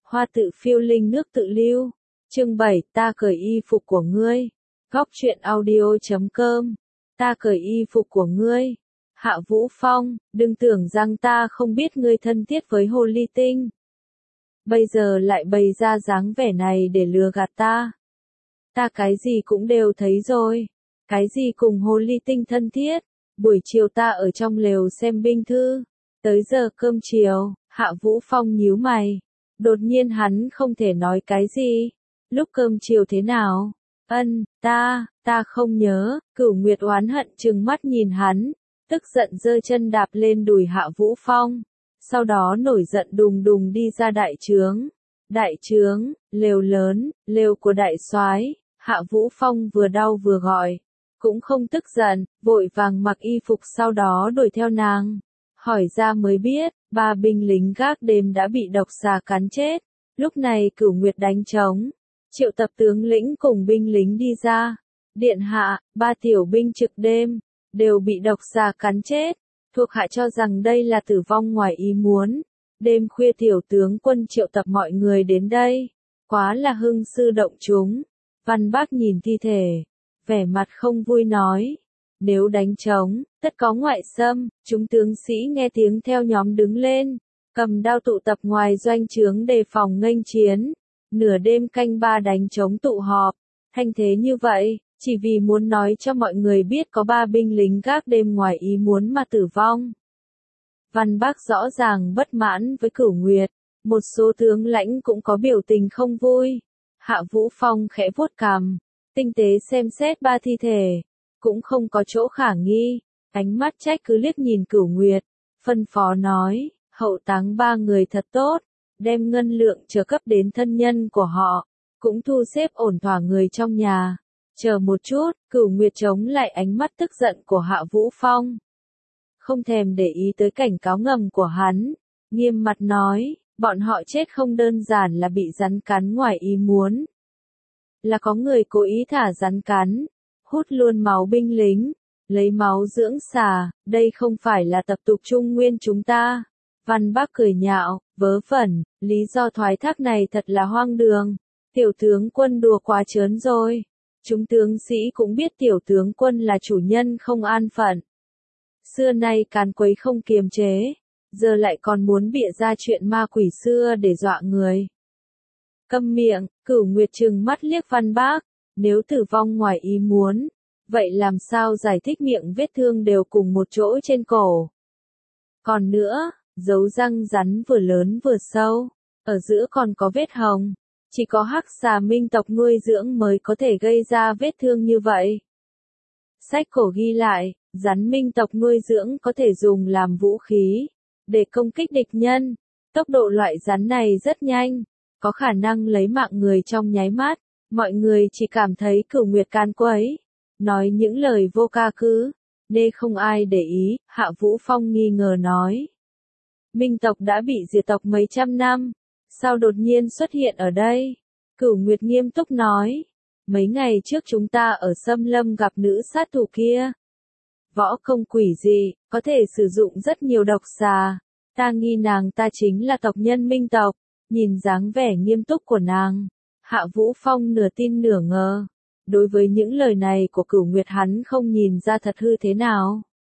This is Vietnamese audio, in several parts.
Hoa tự phiêu linh nước tự lưu. Chương 7, ta cởi y phục của ngươi. Góc truyện audio.com. Ta cởi y phục của ngươi. Hạ Vũ Phong, đừng tưởng rằng ta không biết ngươi thân thiết với Hồ Ly Tinh. Bây giờ lại bày ra dáng vẻ này để lừa gạt ta. Ta cái gì cũng đều thấy rồi. Cái gì cùng Hồ Ly Tinh thân thiết. Buổi chiều ta ở trong lều xem binh thư. Tới giờ cơm chiều, Hạ Vũ Phong nhíu mày. Đột nhiên hắn không thể nói cái gì. Lúc cơm chiều thế nào? Ta không nhớ. Cửu Nguyệt oán hận trừng mắt nhìn hắn. Tức giận giơ chân đạp lên đùi Hạ Vũ Phong. Sau đó nổi giận đùng đùng đi ra đại trướng. Đại trướng, lều lớn, lều của đại soái. Hạ Vũ Phong vừa đau vừa gọi. Cũng không tức giận, vội vàng mặc y phục sau đó đuổi theo nàng. Hỏi ra mới biết, 3 binh lính gác đêm đã bị độc xà cắn chết. Lúc này Cửu Nguyệt đánh trống. Triệu tập tướng lĩnh cùng binh lính đi ra. Điện hạ, 3 tiểu binh trực đêm, đều bị độc xà cắn chết. Thuộc hạ cho rằng đây là tử vong ngoài ý muốn. Đêm khuya tiểu tướng quân triệu tập mọi người đến đây. Quá là hưng sư động chúng. Văn Bác nhìn thi thể. Vẻ mặt không vui nói. Nếu đánh trống, tất có ngoại xâm. Chúng tướng sĩ nghe tiếng theo nhóm đứng lên. Cầm đao tụ tập ngoài doanh trướng đề phòng nghênh chiến. Nửa đêm canh 3 đánh trống tụ họp. Thanh thế như vậy, chỉ vì muốn nói cho mọi người biết có 3 binh lính gác đêm ngoài ý muốn mà tử vong. Văn Bác rõ ràng bất mãn với Cửu Nguyệt. Một số tướng lãnh cũng có biểu tình không vui. Hạ Vũ Phong khẽ vuốt cằm. Tinh tế xem xét 3 thi thể. Cũng không có chỗ khả nghi. Ánh mắt trách cứ liếc nhìn Cửu Nguyệt. Phân phó nói, hậu táng 3 người thật tốt. Đem ngân lượng trợ cấp đến thân nhân của họ. Cũng thu xếp ổn thỏa người trong nhà. Chờ một chút, Cửu Nguyệt chống lại ánh mắt tức giận của Hạ Vũ Phong. Không thèm để ý tới cảnh cáo ngầm của hắn. Nghiêm mặt nói, bọn họ chết không đơn giản là bị rắn cắn ngoài ý muốn. Là có người cố ý thả rắn cắn. Hút luôn máu binh lính. Lấy máu dưỡng xà. Đây không phải là tập tục Trung Nguyên chúng ta. Văn Bác cười nhạo, vớ vẩn. Lý do thoái thác này thật là hoang đường. Tiểu tướng quân đùa quá trớn rồi. Chúng tướng sĩ cũng biết tiểu tướng quân là chủ nhân không an phận. Xưa nay càn quấy không kiềm chế. Giờ lại còn muốn bịa ra chuyện ma quỷ xưa để dọa người. Câm miệng, Cửu Nguyệt trừng mắt liếc Văn Bác. Nếu tử vong ngoài ý muốn, vậy làm sao giải thích miệng vết thương đều cùng một chỗ trên cổ. Còn nữa, dấu răng rắn vừa lớn vừa sâu, ở giữa còn có vết hồng. Chỉ có hắc xà minh tộc nuôi dưỡng mới có thể gây ra vết thương như vậy. Sách cổ ghi lại, rắn minh tộc nuôi dưỡng có thể dùng làm vũ khí, để công kích địch nhân. Tốc độ loại rắn này rất nhanh, có khả năng lấy mạng người trong nháy mắt. Mọi người chỉ cảm thấy Cửu Nguyệt can quấy, nói những lời vô ca cứ, nên không ai để ý. Hạ Vũ Phong nghi ngờ nói. Minh tộc đã bị diệt tộc mấy trăm năm. Sao đột nhiên xuất hiện ở đây? Cửu Nguyệt nghiêm túc nói. Mấy ngày trước chúng ta ở Xâm Lâm gặp nữ sát thủ kia. Võ công quỷ dị, có thể sử dụng rất nhiều độc xà. Ta nghi nàng ta chính là tộc nhân Minh tộc. Nhìn dáng vẻ nghiêm túc của nàng. Hạ Vũ Phong nửa tin nửa ngờ. Đối với những lời này của Cửu Nguyệt hắn không nhìn ra thật hư thế nào.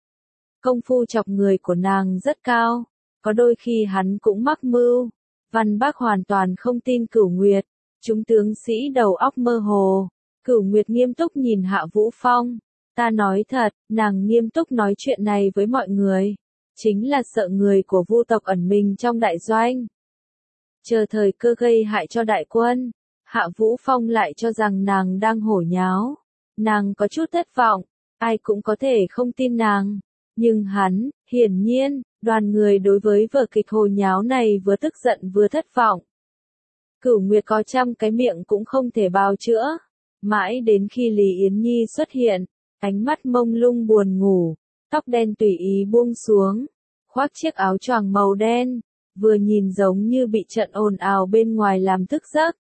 Công phu chọc người của nàng rất cao. Có đôi khi hắn cũng mắc mưu. Văn Bác hoàn toàn không tin Cửu Nguyệt. Chúng tướng sĩ đầu óc mơ hồ. Cửu Nguyệt nghiêm túc nhìn Hạ Vũ Phong. Ta nói thật, nàng nghiêm túc nói chuyện này với mọi người. Chính là sợ người của Vu tộc ẩn mình trong đại doanh. Chờ thời cơ gây hại cho đại quân. Hạ Vũ Phong lại cho rằng nàng đang hổ nháo. Nàng có chút thất vọng. Ai cũng có thể không tin nàng. Nhưng hắn, hiển nhiên, đoàn người đối với vở kịch hồ nháo này vừa tức giận vừa thất vọng. Cửu Nguyệt có trăm cái miệng cũng không thể bào chữa. Mãi đến khi Lý Yến Nhi xuất hiện, ánh mắt mông lung buồn ngủ, tóc đen tùy ý buông xuống, khoác chiếc áo choàng màu đen, vừa nhìn giống như bị trận ồn ào bên ngoài làm thức giấc.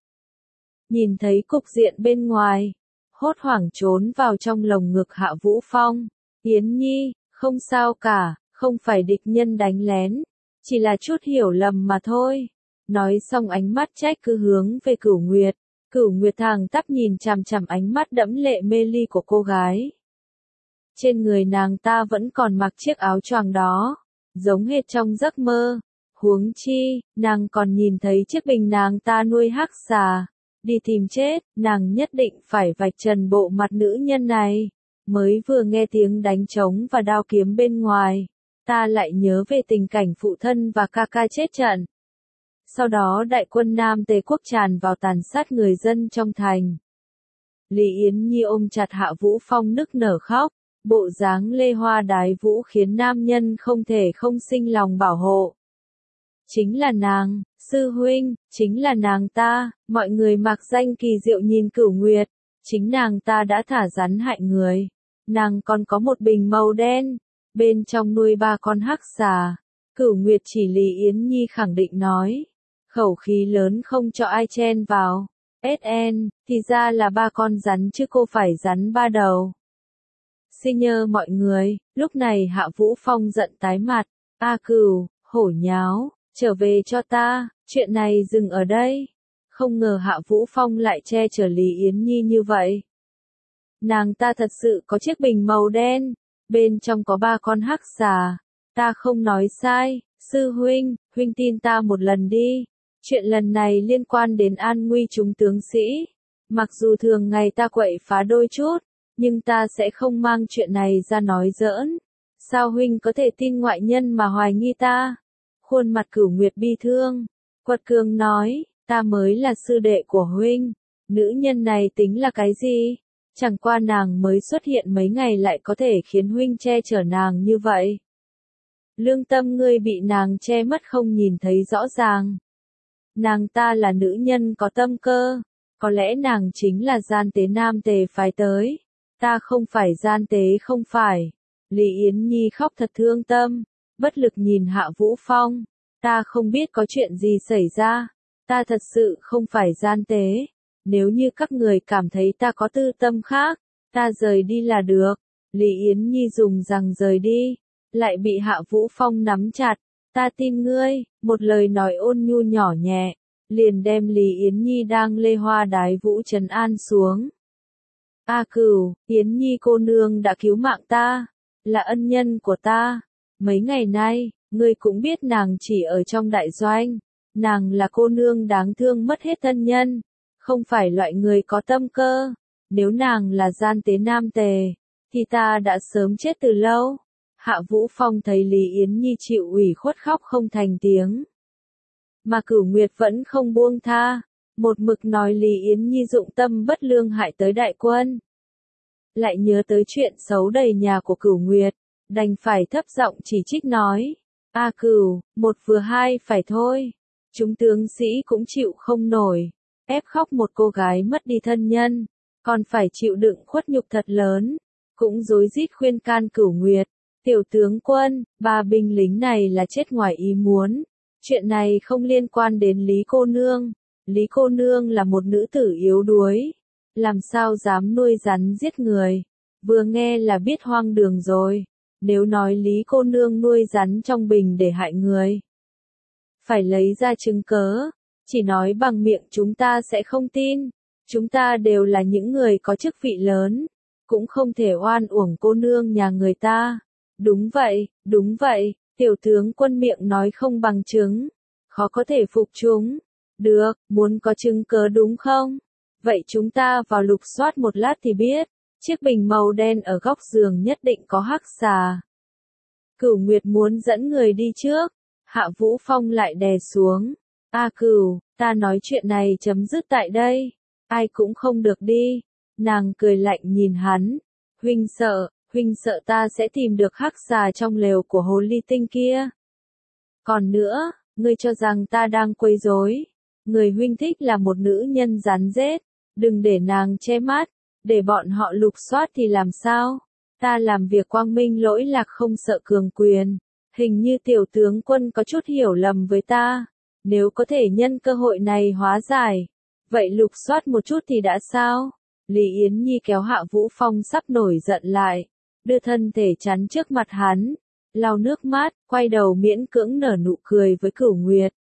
Nhìn thấy cục diện bên ngoài, hốt hoảng trốn vào trong lồng ngực Hạ Vũ Phong. Yến Nhi, không sao cả, không phải địch nhân đánh lén, chỉ là chút hiểu lầm mà thôi. Nói xong ánh mắt trách cứ hướng về Cửu Nguyệt. Cửu Nguyệt thẳng tắp nhìn chằm chằm ánh mắt đẫm lệ mê ly của cô gái. Trên người nàng ta vẫn còn mặc chiếc áo choàng đó, giống hệt trong giấc mơ. Huống chi, nàng còn nhìn thấy chiếc bình nàng ta nuôi hắc xà. Đi tìm chết, nàng nhất định phải vạch trần bộ mặt nữ nhân này. Mới vừa nghe tiếng đánh trống và đao kiếm bên ngoài, ta lại nhớ về tình cảnh phụ thân và ca ca chết trận. Sau đó đại quân Nam Tề quốc tràn vào tàn sát người dân trong thành. Lý Yến Nhi ôm chặt Hạ Vũ Phong nức nở khóc, bộ dáng lê hoa đái vũ khiến nam nhân không thể không sinh lòng bảo hộ. Chính là nàng, sư huynh, chính là nàng ta, mọi người mặc danh kỳ diệu nhìn Cửu Nguyệt, chính nàng ta đã thả rắn hại người. Nàng còn có một bình màu đen, bên trong nuôi 3 con hắc xà. Cửu Nguyệt chỉ Lý Yến Nhi khẳng định nói, khẩu khí lớn không cho ai chen vào. SN, thì ra là 3 con rắn chứ cô phải rắn 3 đầu. Xin nhờ mọi người, lúc này Hạ Vũ Phong giận tái mặt, A Cửu, hổ nháo, trở về cho ta, chuyện này dừng ở đây. Không ngờ Hạ Vũ Phong lại che chở Lý Yến Nhi như vậy. Nàng ta thật sự có chiếc bình màu đen, bên trong có 3 con hắc xà. Ta không nói sai, sư huynh, huynh tin ta một lần đi. Chuyện lần này liên quan đến an nguy chúng tướng sĩ. Mặc dù thường ngày ta quậy phá đôi chút, nhưng ta sẽ không mang chuyện này ra nói giỡn. Sao huynh có thể tin ngoại nhân mà hoài nghi ta? Khuôn mặt Cửu Nguyệt bi thương, quật cường nói, ta mới là sư đệ của huynh. Nữ nhân này tính là cái gì? Chẳng qua nàng mới xuất hiện mấy ngày lại có thể khiến huynh che chở nàng như vậy. Lương tâm ngươi bị nàng che mất không nhìn thấy rõ ràng. Nàng ta là nữ nhân có tâm cơ, có lẽ nàng chính là gian tế Nam Tề phái tới. Ta không phải gian tế không phải. Lý Yến Nhi khóc thật thương tâm, bất lực nhìn Hạ Vũ Phong. Ta không biết có chuyện gì xảy ra, ta thật sự không phải gian tế. Nếu như các người cảm thấy ta có tư tâm khác, ta rời đi là được. Lý Yến Nhi dùng rằng rời đi, lại bị Hạ Vũ Phong nắm chặt. Ta tin ngươi, một lời nói ôn nhu nhỏ nhẹ, liền đem Lý Yến Nhi đang lê hoa đái vũ trấn an xuống. A Cửu, Yến Nhi cô nương đã cứu mạng ta, là ân nhân của ta. Mấy ngày nay, ngươi cũng biết nàng chỉ ở trong đại doanh, nàng là cô nương đáng thương mất hết thân nhân, không phải loại người có tâm cơ. Nếu nàng là gian tế Nam Tề, thì ta đã sớm chết từ lâu. Hạ Vũ Phong thấy Lý Yến Nhi chịu ủy khuất khóc không thành tiếng. Mà Cửu Nguyệt vẫn không buông tha, một mực nói Lý Yến Nhi dụng tâm bất lương hại tới đại quân. Lại nhớ tới chuyện xấu đầy nhà của Cửu Nguyệt, đành phải thấp giọng chỉ trích nói, A Cửu, một vừa hai phải thôi. Chúng tướng sĩ cũng chịu không nổi, ép khóc một cô gái mất đi thân nhân, còn phải chịu đựng khuất nhục thật lớn, cũng rối rít khuyên can Cửu Nguyệt. Tiểu tướng quân, 3 binh lính này là chết ngoài ý muốn. Chuyện này không liên quan đến Lý cô nương. Lý cô nương là một nữ tử yếu đuối. Làm sao dám nuôi rắn giết người. Vừa nghe là biết hoang đường rồi. Nếu nói Lý cô nương nuôi rắn trong bình để hại người, phải lấy ra chứng cớ. Chỉ nói bằng miệng chúng ta sẽ không tin. Chúng ta đều là những người có chức vị lớn. Cũng không thể oan uổng cô nương nhà người ta. Đúng vậy, tiểu tướng quân miệng nói không bằng chứng, khó có thể phục chúng. Được, muốn có chứng cớ đúng không? Vậy chúng ta vào lục soát một lát thì biết, chiếc bình màu đen ở góc giường nhất định có hắc xà. Cửu Nguyệt muốn dẫn người đi trước, Hạ Vũ Phong lại đè xuống. A Cửu, ta nói chuyện này chấm dứt tại đây, ai cũng không được đi. Nàng cười lạnh nhìn hắn, huynh sợ ta sẽ tìm được hắc xà trong lều của hồ ly tinh kia. Còn nữa, ngươi cho rằng ta đang quấy rối. Người huynh thích là một nữ nhân rắn rết, đừng để nàng che mắt, để bọn họ lục soát thì làm sao? Ta làm việc quang minh lỗi lạc không sợ cường quyền. Hình như tiểu tướng quân có chút hiểu lầm với ta. Nếu có thể nhân cơ hội này hóa giải, vậy lục soát một chút thì đã sao? Lý Yến Nhi kéo Hạ Vũ Phong sắp nổi giận lại, đưa thân thể chắn trước mặt hắn, lau nước mắt, quay đầu miễn cưỡng nở nụ cười với Cửu Nguyệt.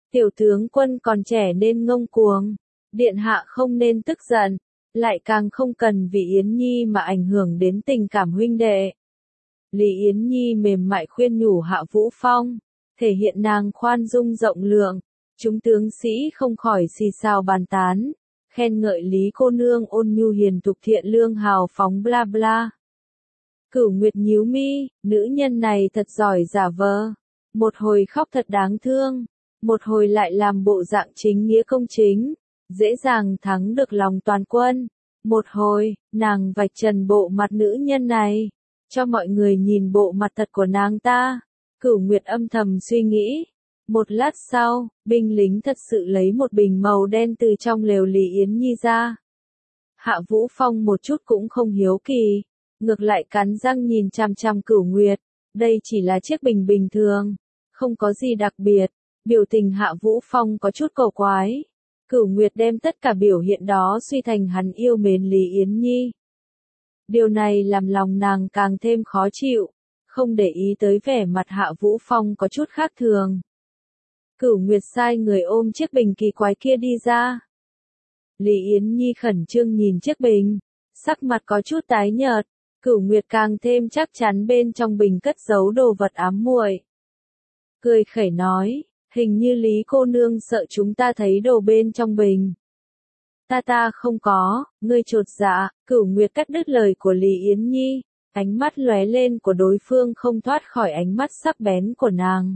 Tiểu tướng quân còn trẻ nên ngông cuồng, điện hạ không nên tức giận, lại càng không cần vì Yến Nhi mà ảnh hưởng đến tình cảm huynh đệ. Lý Yến Nhi mềm mại khuyên nhủ Hạ Vũ Phong, thể hiện nàng khoan dung rộng lượng, chúng tướng sĩ không khỏi xì xào bàn tán, khen ngợi Lý cô nương ôn nhu hiền thục thiện lương hào phóng bla bla. Cửu Nguyệt nhíu mi, nữ nhân này thật giỏi giả vờ, một hồi khóc thật đáng thương, một hồi lại làm bộ dạng chính nghĩa công chính, dễ dàng thắng được lòng toàn quân, một hồi, nàng vạch trần bộ mặt nữ nhân này, cho mọi người nhìn bộ mặt thật của nàng ta. Cửu Nguyệt âm thầm suy nghĩ. Một lát sau, binh lính thật sự lấy một bình màu đen từ trong lều Lý Yến Nhi ra. Hạ Vũ Phong một chút cũng không hiếu kỳ, ngược lại cắn răng nhìn chằm chằm Cửu Nguyệt. Đây chỉ là chiếc bình bình thường, không có gì đặc biệt. Biểu tình Hạ Vũ Phong có chút cầu quái. Cửu Nguyệt đem tất cả biểu hiện đó suy thành hắn yêu mến Lý Yến Nhi. Điều này làm lòng nàng càng thêm khó chịu, không để ý tới vẻ mặt Hạ Vũ Phong có chút khác thường. Cửu Nguyệt sai người ôm chiếc bình kỳ quái kia đi ra. Lý Yến Nhi khẩn trương nhìn chiếc bình, sắc mặt có chút tái nhợt, Cửu Nguyệt càng thêm chắc chắn bên trong bình cất giấu đồ vật ám muội. Cười khẩy nói, hình như Lý cô nương sợ chúng ta thấy đồ bên trong bình. Ta không có, ngươi chột dạ. Cửu Nguyệt cắt đứt lời của Lý Yến Nhi, ánh mắt lóe lên của đối phương không thoát khỏi ánh mắt sắc bén của nàng.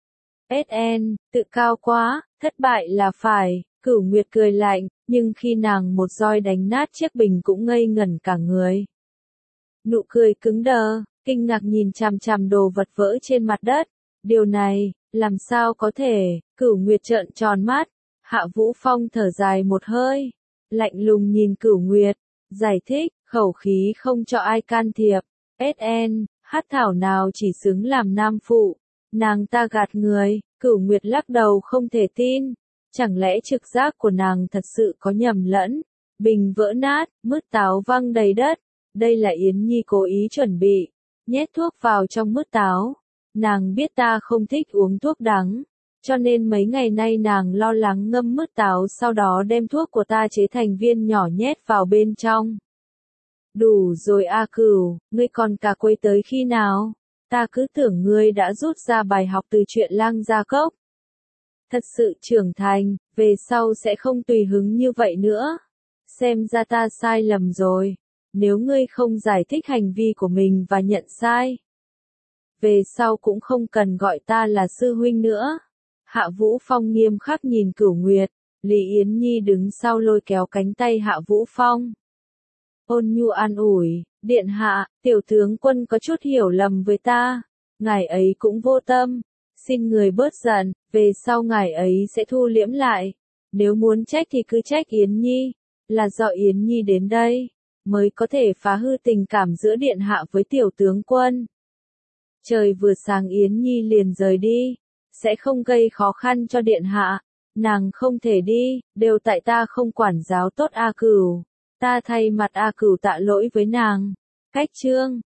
SN, tự cao quá, thất bại là phải. Cửu Nguyệt cười lạnh, nhưng khi nàng một roi đánh nát chiếc bình cũng ngây ngẩn cả người. Nụ cười cứng đờ, kinh ngạc nhìn chằm chằm đồ vật vỡ trên mặt đất. Điều này, làm sao có thể? Cửu Nguyệt trợn tròn mắt. Hạ Vũ Phong thở dài một hơi, lạnh lùng nhìn Cửu Nguyệt, giải thích, khẩu khí không cho ai can thiệp. SN, hát thảo nào chỉ xứng làm nam phụ. Nàng ta gạt người. Cửu Nguyệt lắc đầu không thể tin. Chẳng lẽ trực giác của nàng thật sự có nhầm lẫn? Bình vỡ nát, mứt táo văng đầy đất. Đây là Yến Nhi cố ý chuẩn bị, nhét thuốc vào trong mứt táo. Nàng biết ta không thích uống thuốc đắng, cho nên mấy ngày nay nàng lo lắng ngâm mứt táo sau đó đem thuốc của ta chế thành viên nhỏ nhét vào bên trong. Đủ rồi A Cửu, ngươi còn cả quấy tới khi nào? Ta cứ tưởng ngươi đã rút ra bài học từ chuyện Lang Gia Cốc. Thật sự trưởng thành, về sau sẽ không tùy hứng như vậy nữa. Xem ra ta sai lầm rồi. Nếu ngươi không giải thích hành vi của mình và nhận sai, về sau cũng không cần gọi ta là sư huynh nữa. Hạ Vũ Phong nghiêm khắc nhìn Cửu Nguyệt, Lý Yến Nhi đứng sau lôi kéo cánh tay Hạ Vũ Phong. Ôn nhu an ủi, điện hạ, tiểu tướng quân có chút hiểu lầm với ta, ngài ấy cũng vô tâm, xin người bớt giận, về sau ngài ấy sẽ thu liễm lại. Nếu muốn trách thì cứ trách Yến Nhi, là do Yến Nhi đến đây mới có thể phá hư tình cảm giữa điện hạ với tiểu tướng quân. Trời vừa sáng Yến Nhi liền rời đi, sẽ không gây khó khăn cho điện hạ. Nàng không thể đi, đều tại ta không quản giáo tốt A Cửu. Ta thay mặt A Cửu tạ lỗi với nàng. Cách chương